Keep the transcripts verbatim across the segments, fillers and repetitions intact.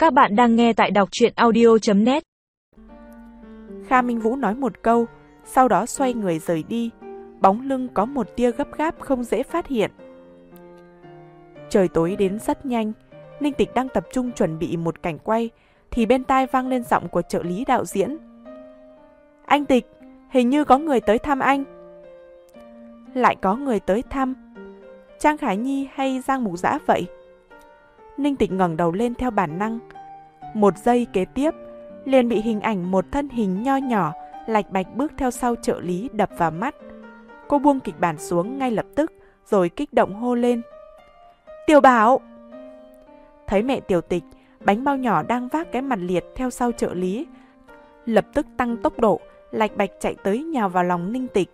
Các bạn đang nghe tại đọc truyện audio chấm net. Kha Minh Vũ nói một câu, sau đó xoay người rời đi. Bóng lưng có một tia gấp gáp không dễ phát hiện. Trời tối đến rất nhanh. Ninh Tịch đang tập trung chuẩn bị một cảnh quay, thì bên tai vang lên giọng của trợ lý đạo diễn. Anh Tịch, hình như có người tới thăm anh. Lại có người tới thăm? Trang Khải Nhi hay Giang Mục Dã vậy? Ninh Tịch ngẩng đầu lên theo bản năng. Một giây kế tiếp, liền bị hình ảnh một thân hình nho nhỏ, lạch bạch bước theo sau trợ lý đập vào mắt. Cô buông kịch bản xuống ngay lập tức, rồi kích động hô lên. Tiểu Bảo! Thấy mẹ Tiểu Tịch, bánh bao nhỏ đang vác cái mặt liệt theo sau trợ lý, lập tức tăng tốc độ, lạch bạch chạy tới nhào vào lòng Ninh Tịch.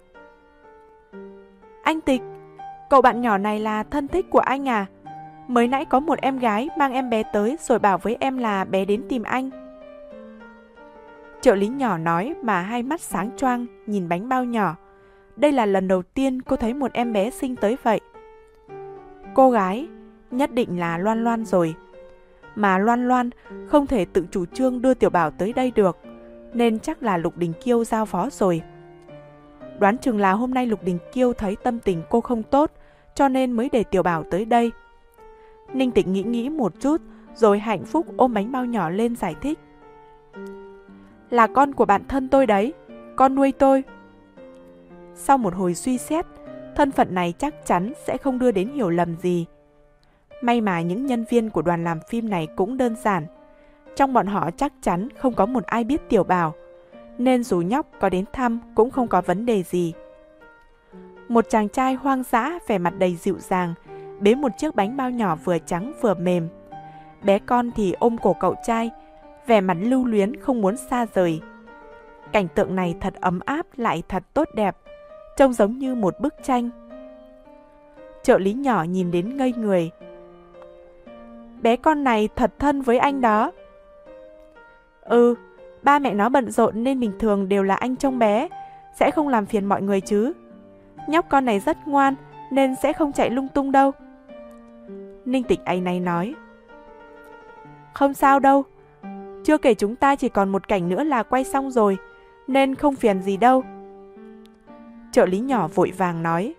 Anh Tịch, cậu bạn nhỏ này là thân thích của anh à? Mới nãy có một em gái mang em bé tới rồi bảo với em là bé đến tìm anh. Trợ lý nhỏ nói mà hai mắt sáng choang nhìn bánh bao nhỏ. Đây là lần đầu tiên cô thấy một em bé sinh tới vậy. Cô gái nhất định là Loan Loan rồi. Mà Loan Loan không thể tự chủ trương đưa Tiểu Bảo tới đây được, nên chắc là Lục Đình Kiêu giao phó rồi. Đoán chừng là hôm nay Lục Đình Kiêu thấy tâm tình cô không tốt, cho nên mới để Tiểu Bảo tới đây. Ninh Tịch nghĩ nghĩ một chút, rồi hạnh phúc ôm bánh bao nhỏ lên giải thích. Là con của bạn thân tôi đấy, con nuôi tôi. Sau một hồi suy xét, thân phận này chắc chắn sẽ không đưa đến hiểu lầm gì. May mà những nhân viên của đoàn làm phim này cũng đơn giản. Trong bọn họ chắc chắn không có một ai biết Tiểu Bảo, nên dù nhóc có đến thăm cũng không có vấn đề gì. Một chàng trai hoang dã vẻ mặt đầy dịu dàng, bế một chiếc bánh bao nhỏ vừa trắng vừa mềm. Bé con thì ôm cổ cậu trai, vẻ mặt lưu luyến không muốn xa rời. Cảnh tượng này thật ấm áp lại thật tốt đẹp, trông giống như một bức tranh. Trợ lý nhỏ nhìn đến ngây người. Bé con này thật thân với anh đó. Ừ, ba mẹ nó bận rộn nên bình thường đều là anh trông bé, sẽ không làm phiền mọi người chứ. Nhóc con này rất ngoan nên sẽ không chạy lung tung đâu. Ninh Tịch áy náy nói. Không sao đâu, chưa kể chúng ta chỉ còn một cảnh nữa là quay xong rồi, nên không phiền gì đâu. Trợ lý nhỏ vội vàng nói.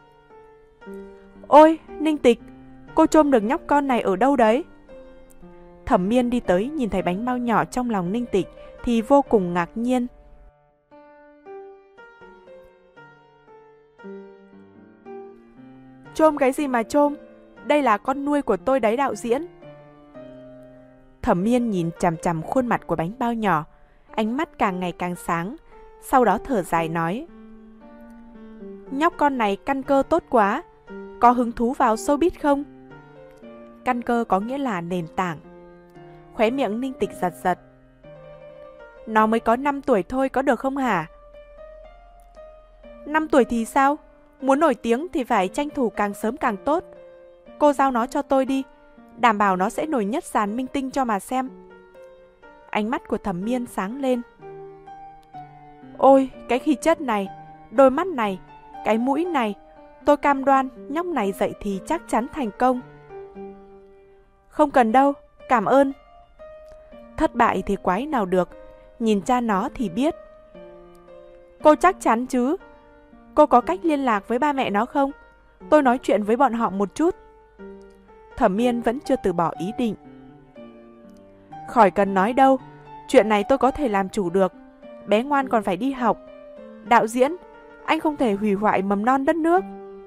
Ôi, Ninh Tịch, cô trông được nhóc con này ở đâu đấy? Thẩm Miên đi tới nhìn thấy bánh bao nhỏ trong lòng Ninh Tịch thì vô cùng ngạc nhiên. Trôm cái gì mà trôm? Đây là con nuôi của tôi đấy đạo diễn. Thẩm Miên nhìn chằm chằm khuôn mặt của bánh bao nhỏ, ánh mắt càng ngày càng sáng, sau đó thở dài nói. Nhóc con này căn cơ tốt quá, có hứng thú vào showbiz không? Căn cơ có nghĩa là nền tảng. Khóe miệng Ninh Tịch giật giật. Nó mới có năm tuổi thôi có được không hả? năm tuổi thì sao? Muốn nổi tiếng thì phải tranh thủ càng sớm càng tốt. Cô giao nó cho tôi đi, đảm bảo nó sẽ nổi nhất dàn minh tinh cho mà xem. Ánh mắt của Thẩm Miên sáng lên. Ôi, cái khí chất này, đôi mắt này, cái mũi này, tôi cam đoan nhóc này dậy thì chắc chắn thành công. Không cần đâu, cảm ơn. Thất bại thì quái nào được, nhìn cha nó thì biết. Cô chắc chắn chứ? Cô có cách liên lạc với ba mẹ nó không? Tôi nói chuyện với bọn họ một chút. Thẩm Miên vẫn chưa từ bỏ ý định. Khỏi cần nói đâu, chuyện này tôi có thể làm chủ được. Bé ngoan còn phải đi học. Đạo diễn, anh không thể hủy hoại mầm non đất nước.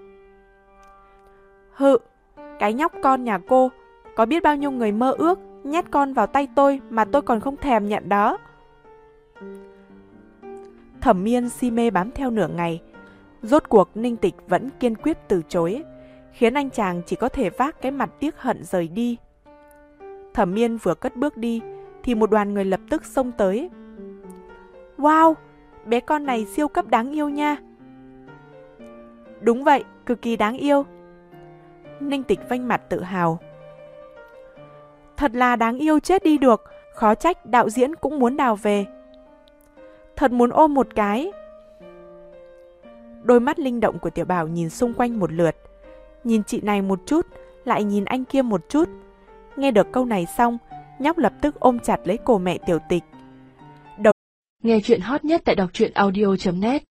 Hự, cái nhóc con nhà cô, có biết bao nhiêu người mơ ước nhét con vào tay tôi mà tôi còn không thèm nhận đó. Thẩm Miên si mê bám theo nửa ngày. Rốt cuộc Ninh Tịch vẫn kiên quyết từ chối, khiến anh chàng chỉ có thể vác cái mặt tiếc hận rời đi. Thẩm Miên vừa cất bước đi thì một đoàn người lập tức xông tới. Wow, bé con này siêu cấp đáng yêu nha. Đúng vậy, cực kỳ đáng yêu. Ninh Tịch vênh mặt tự hào. Thật là đáng yêu chết đi được, khó trách đạo diễn cũng muốn đào về. Thật muốn ôm một cái. Đôi mắt linh động của Tiểu Bảo nhìn xung quanh một lượt, nhìn chị này một chút, lại nhìn anh kia một chút. Nghe được câu này xong, Nhóc lập tức ôm chặt lấy cổ mẹ Tiểu Tịch. Nghe chuyện hot nhất tại đọc truyện audio chấm net